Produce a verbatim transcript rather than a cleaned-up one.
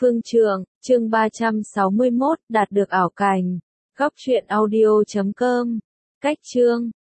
Phương Trượng, chương ba trăm sáu mươi mốt, đạt được ảo cảnh. Góc truyện audio chấm com. Cách chương